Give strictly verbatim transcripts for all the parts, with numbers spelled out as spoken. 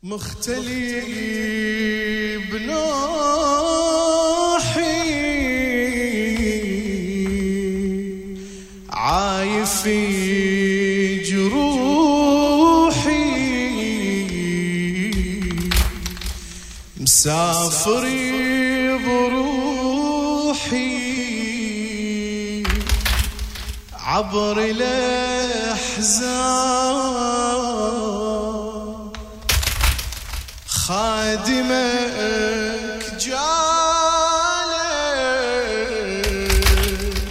مختلي بنوحي عايف في جروحي مسافر بروحي عبر الأحزان خادمك جالك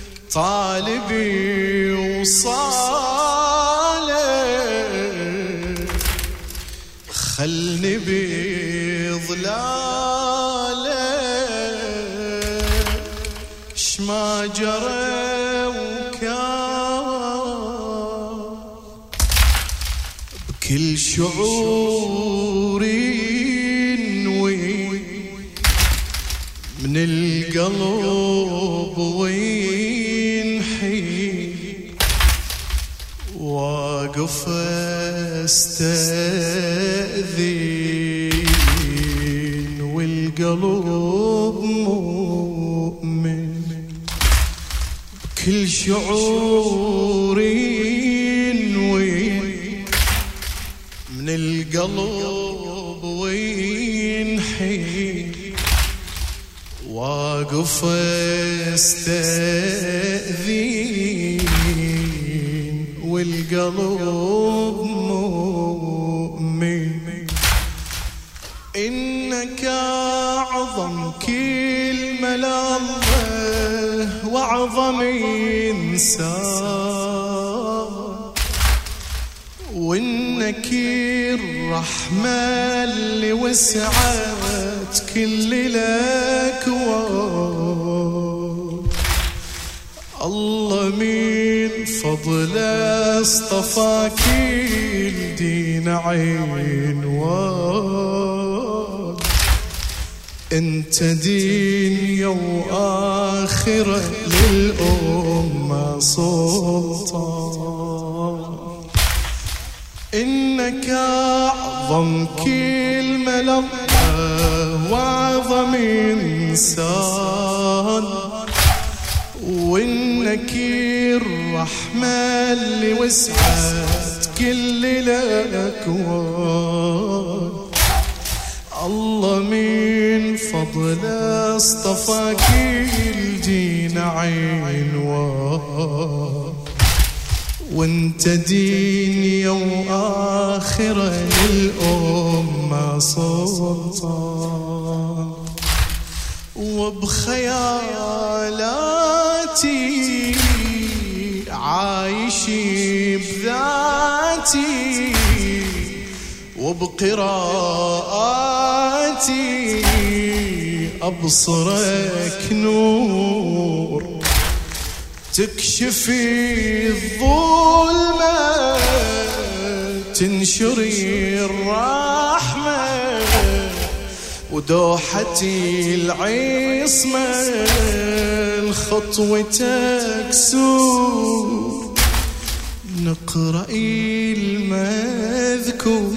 طالبي وصالك خلني بظلالك شما جرى وكان بكل شعوري من القلب وينحي واقف استأذن والقلب مؤمن كل شعوري وين من القلب وينحي واقف استأذن والقلب مؤمن إنك أعظم كلمة لله وأعظم إنسان وإنك الرحمة اللي وسعت كل الأكوان الله من فضله اصطفاك الدين عنوان انت دنيا وآخرة للأمة سلطان إنك أعظم كلمة لله وأعظم إنسان وإنك الرحمة اللي وسعت كل الأكوان الله من فضله اصطفاك الجين عنوان وانت دنيا وآخرة للأمة سلطان وبخيالاتي عايش بذاتي وبقراءاتي أبصرك نور تكشفي الظلمة تنشري الرحمة ودوحتي العصمة خطوتك سور نقرأ المذكور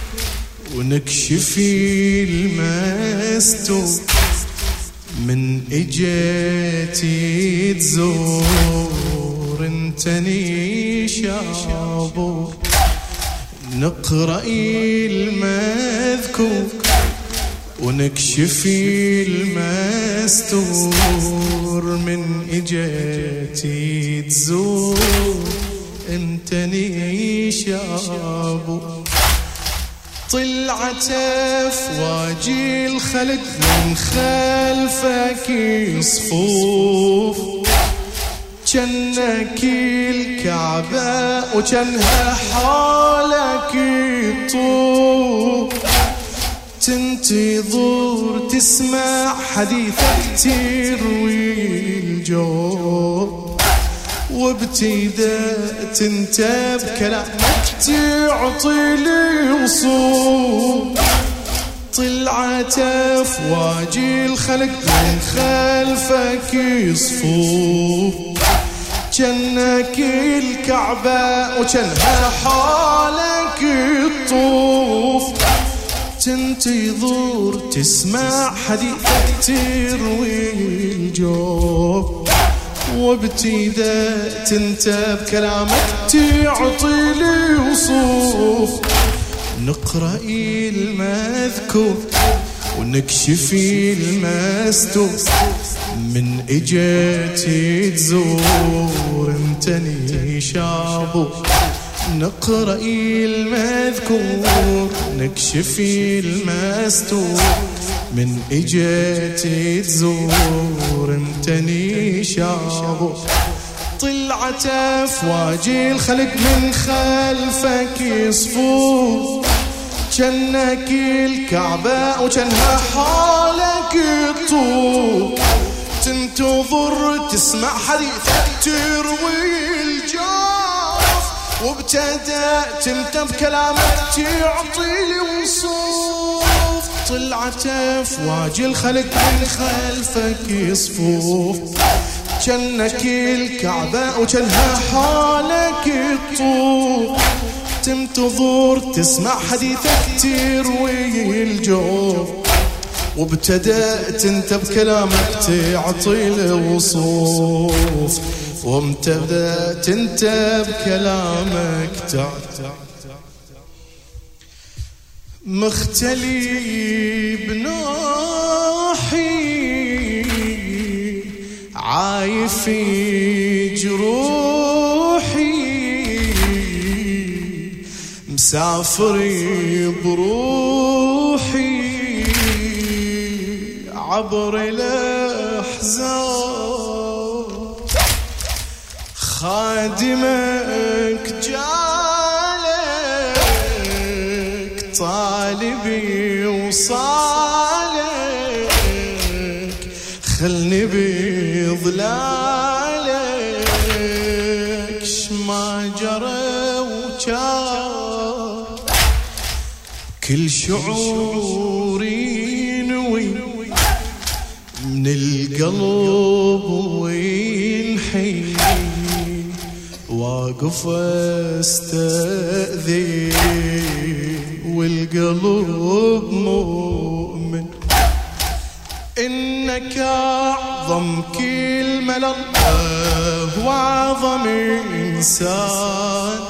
ونكشفي المستور من اجيتي تزور انتني شابور نقرأ المذكور ونكشفي المستور من اجيتي تزور انتني شابور طلعت افواجي الخلق من خلفك صفوف جنك الكعبة وجنها حولك طوف تنتظر تسمع حديثك تروي الجو وابتدأت انت بكلامك تعطي لي وصول طلعت افواجي الخلق من خلفك صفوف جنك الكعبة وجنها حالك الطوف تنتظر تسمع حديثك تروي الجوب، وابتدأت انت بكلامك تعطي لي وصوف، نقرأ المذكور ونكشف المستور، من اجيت تزور انتني شابو، نقرأ المذكور نكشف المستور، من اجيت تزور انتني شابو، طلعت افواج الخلق من خلفك يصفو، جنك الكعبة وجنها حالك الطوب، تنتظر تسمع حديثك تروي الجوف، وابتدأت انت بكلامك تعطي لي وصوف، طلعت افواج الخلق من خلفك يصفوف، جنك الكعبة وجنها حالك الطوب، تنتظر تسمع حديثك تروي الجوف، وابتدأت انت بكلامك تعطي له وصوف، وابتدأت انت بكلامك تعطي مختلي بنوحي عايف في جروحي، مسافري بروحي عبر الأحزان، خادمك جالك طالبي وصالك، خلني بظلالك شما جرى وجار، كل شعوري نوي من القلب وينحي، واقف استأذن والقلب مؤمن، إنك أعظم كلمة لله وأعظم إنسان،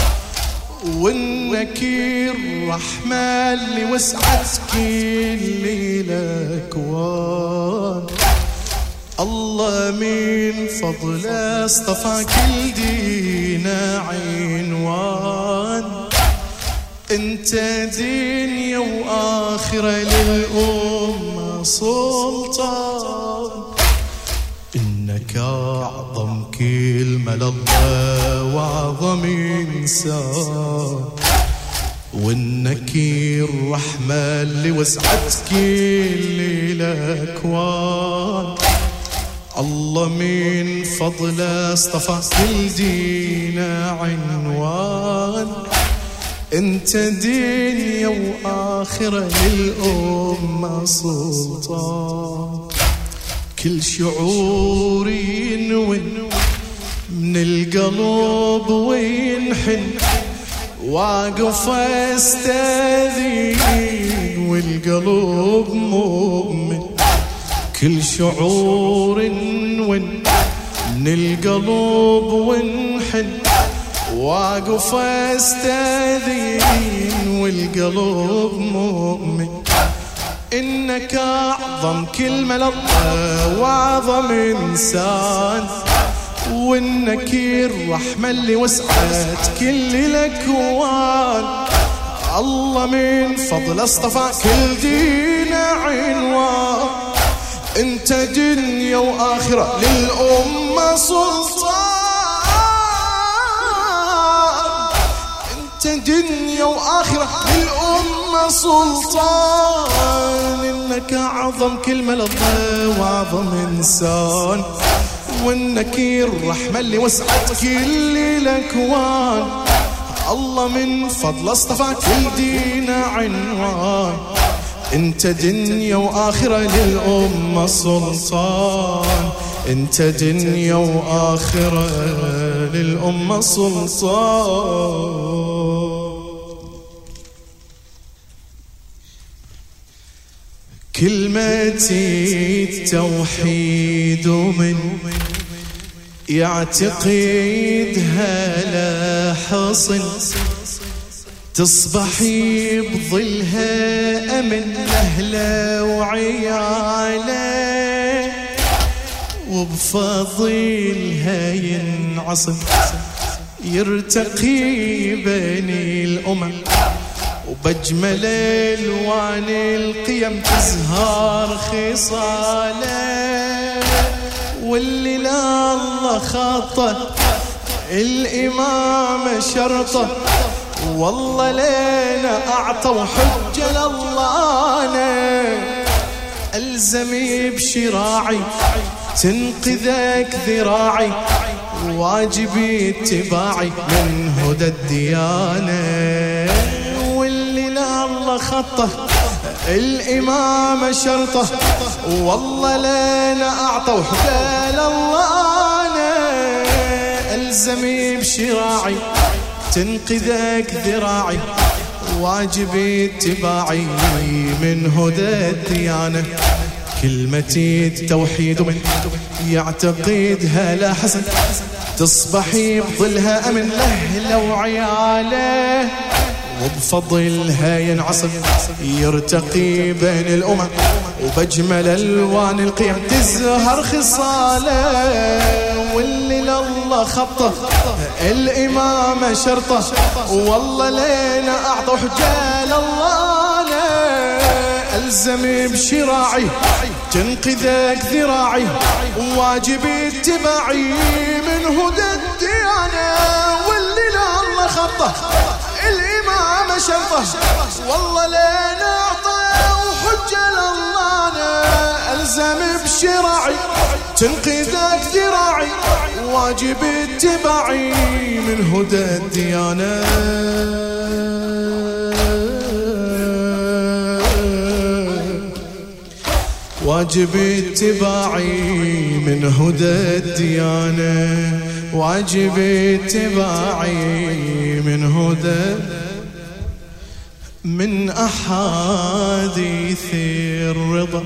وإنك الرحمة اللي وسعت كل الأكوان، الله من فضله اصطفى كل دينا عنوان، انت دنيا وآخرة للأمة سلطان، إنك أعظم كلمة لله وأعظم إنسان، وإنك الرحمة اللي وسعت كل الأكوان، الله من فضله اصطفى كل دينا عنوان، انت دنيا وآخرة للأمة سلطان، كل شعوري ينون من القلب وينحن، واقف استاذين والقلب مؤمن، كل شعور ينون من القلب وينحن، واقف استاذين والقلب مؤمن، إنك أعظم كلمة لله وأعظم إنسان، وإنك الرحمة اللي وسعت كل الأكوان، الله من فضل اصطفى كل دين عنوان، انت دنيا وآخرة للأمة سلطان، انت دنيا وآخرة للأمة سلطان، انك أعظم كلمة لله وأعظم إنسان، وانك الرحمة اللي وسعت كل الأكوان، الله من فضل اصطفى كل دين عنوان، انت دنيا وآخرة للأمة سلطان، انت دنيا وآخرة للأمة سلطان. كلمتي التوحيد ومن يعتقدها لا حصن تصبحي بظلها أمن أهله وعياله وبفضلها ينعصم يرتقي بني الأمم وبأجمل ألوان القيم تزهر خصاله واللي لا الله خاطه الإمام شرطه والله لينا أعطوا حجة لله أنا ألزمي بشراعي تنقذك ذراعي واجبي اتباعي من هدى الديانة واللي لا الله خطه الإمام شرطه والله لنا أعطوا حجة لله أنا ألزمي بشراعي تنقذك ذراعي واجبي اتباعي من هدى الديانة كلمتي التوحيد من يعتقدها لا حسن تصبحي بظلها أمن له وعياله وبفضلها ينعصم يرتقي بين الأمم وبأجمل ألوان القيم تزهر خصاله واللي لله خطه الإمام شرطه والله لينا أعطوا حجة لله أنا ألزمي بشراعي تنقذك ذراعي واجبي اتباعي من هدى الديانة واللي لله خطه الإمام شرطه والله لينا أعطوا حجة لله أنا ألزم بشراعي تنقذك ذراعي واجب اتباعي من هدى الديانة واجب اتباعي من هدى الديانة واجب اتباعي من هدى من أحاديث الرضا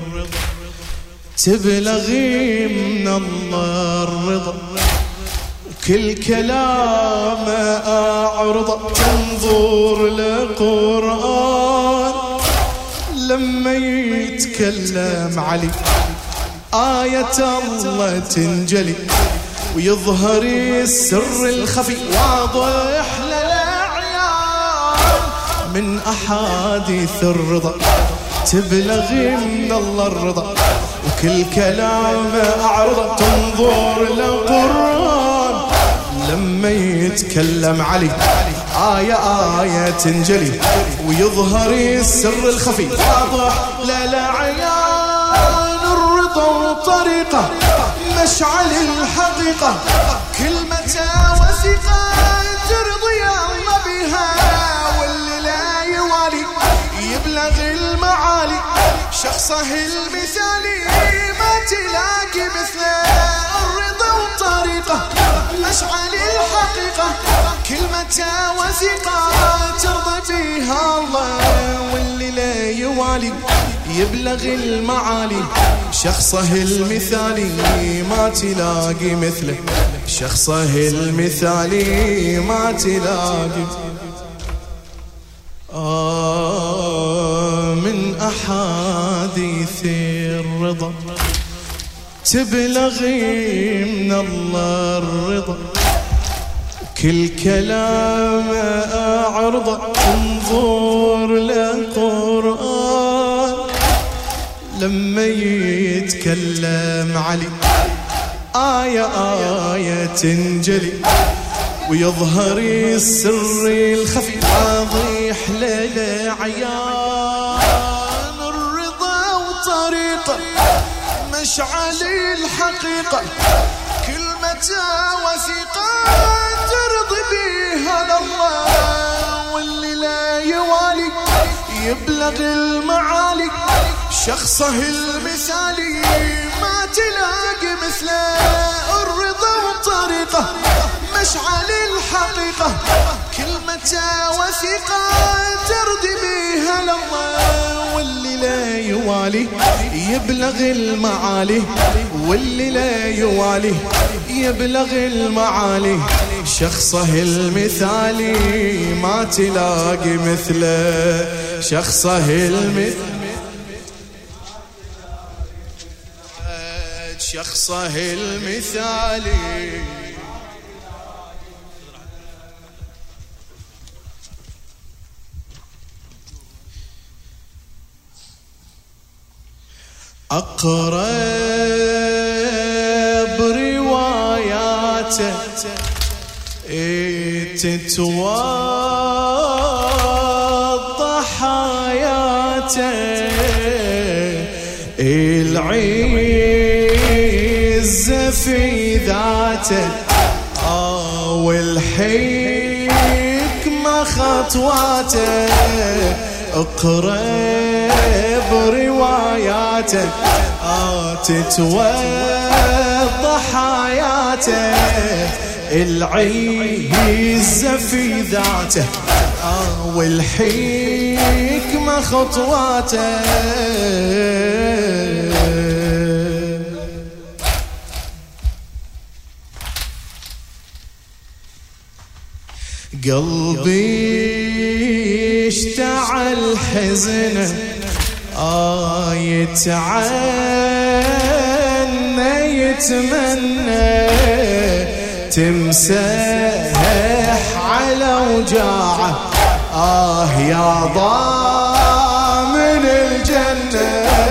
تبلغي من الله الرضا كل كلام أعرض تنظر لقرآن لما يتكلم علي آية الله تنجلي ويظهر السر الخفي واضح للأعيان من أحاديث الرضا تبلغي من الله الرضا وكل كلام أعرض تنظر للقرآن لما يتكلم علي آية آية تنجلي ويظهر السر الخفي واضح للأعيان الرضا وطريقة مشعل الحقيقة كلمة وثيقة ترضي الله بها واللي لا يوالي يبلغ المعالي شخصه المثالي ما تلاقي مثله الرضا وطريقة مشعل الحقيقة كلمة وثيقة ترضى بها الله واللي لا يوالي يبلغ المعالي شخصه المثالي ما تلاقي مثله شخصه المثالي ما تلاقي آه من أحاديث الرضا تبلغي من الله الرضا كل كلام أعرض انظر للقرآن لما يتكلم علي آية آية تنجلي ويظهر السر الخفي واضح للعيان الرضا وطريقة مشعل الحقيقة كلمة وثيقة ترضي بها لله واللي لا يوالي يبلغ المعالي شخصه المثالي ما تلاقي مثله الرضا والطريقة مشعل الحقيقة كلمة وثيقة ترضي بها لله واللي لا يوالي يوالي يبلغ المعالي، واللي لا يوالي يبلغ المعالي. شخصه المثالي ما تلاقي مثله، شخصه المثالي شخصه المثالي. أقرب رواياته تتوضح حياته، العزة في ذاته والحكمة خطواته. اقرب رواياته تتوضح حياته، العزة في ذاته والحكمة خطواته. قلبي اشتعل حزنه آه يتعنى يتمنى تمسح على وجاعه. آه يا ضامن الجنة،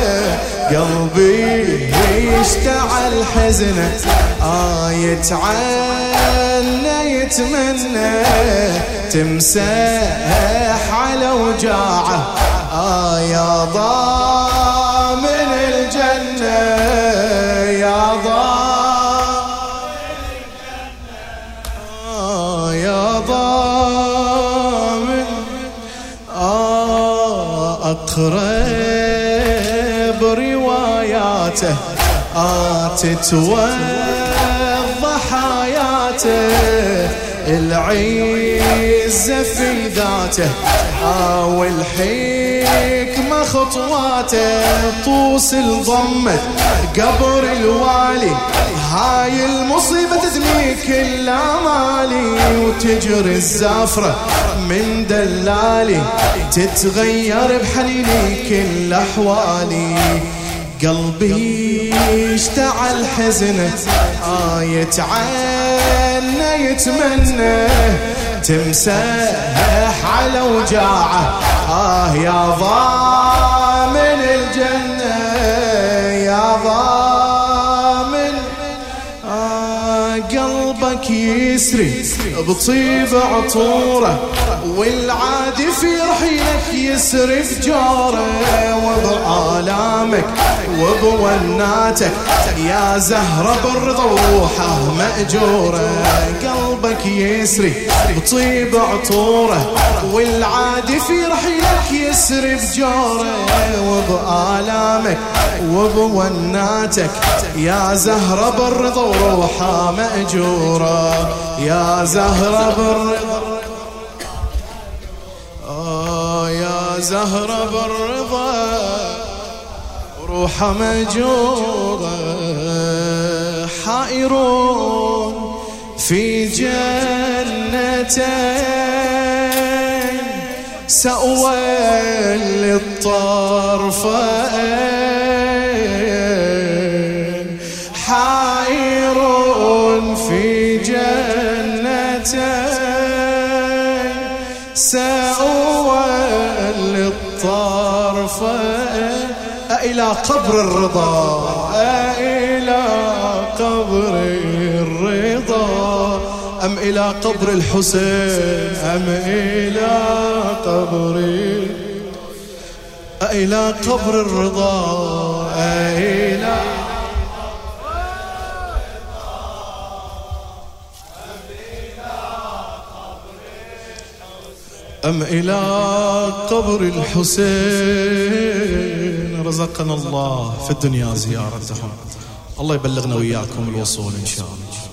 قلبي يشتعل حزنه آه يتعنى يتمنى تمسح على وجاعه. آه يا ضامن الجنة، يا ضامن الجنة، آه يا ضامن. آه أقرب رواياته آه تتوضح حياته، العزة في ذاته آه والحكمة خطواته. طوس الضمة قبر الوالي، هاي المصيبة تثنيك الامالي، وتجري الزافرة من دلالي تتغير بحنيني كل احوالي. قلبي اشتعل حزنه آه يتعنى يتمنى تمسح على وجاعه. آه يا ضامن الجنة، يا ضامن. آه قلبك يسري بطيب عطوره، والعادي في رحيلك يسري فجاره، وبآلامك وبوناتك يا زهرة بالرضا وروحه مأجورة. قلبك يسري بطيب عطوره، والعادي في رحيلك يسري فجاره، وبآلامك وبوناتك يا زهرة بالرضا وروحه مأجورة. يا زهرة بالرضا آه يا زهرة بالرضا روحه مأجورة. حائرون في جنتين سأوى للطرفين، حائرون في جنتين سأوى للطرفين. إلى قبر الرضا، إلى قبر الرضا، أم إلى قبر الحسين، أم إلى قبر إلى قبر الرضا، إلى أم إلى قبر الحسين. رزقنا الله في الدنيا زيارتهم، الله يبلغنا وياكم الوصول إن شاء الله.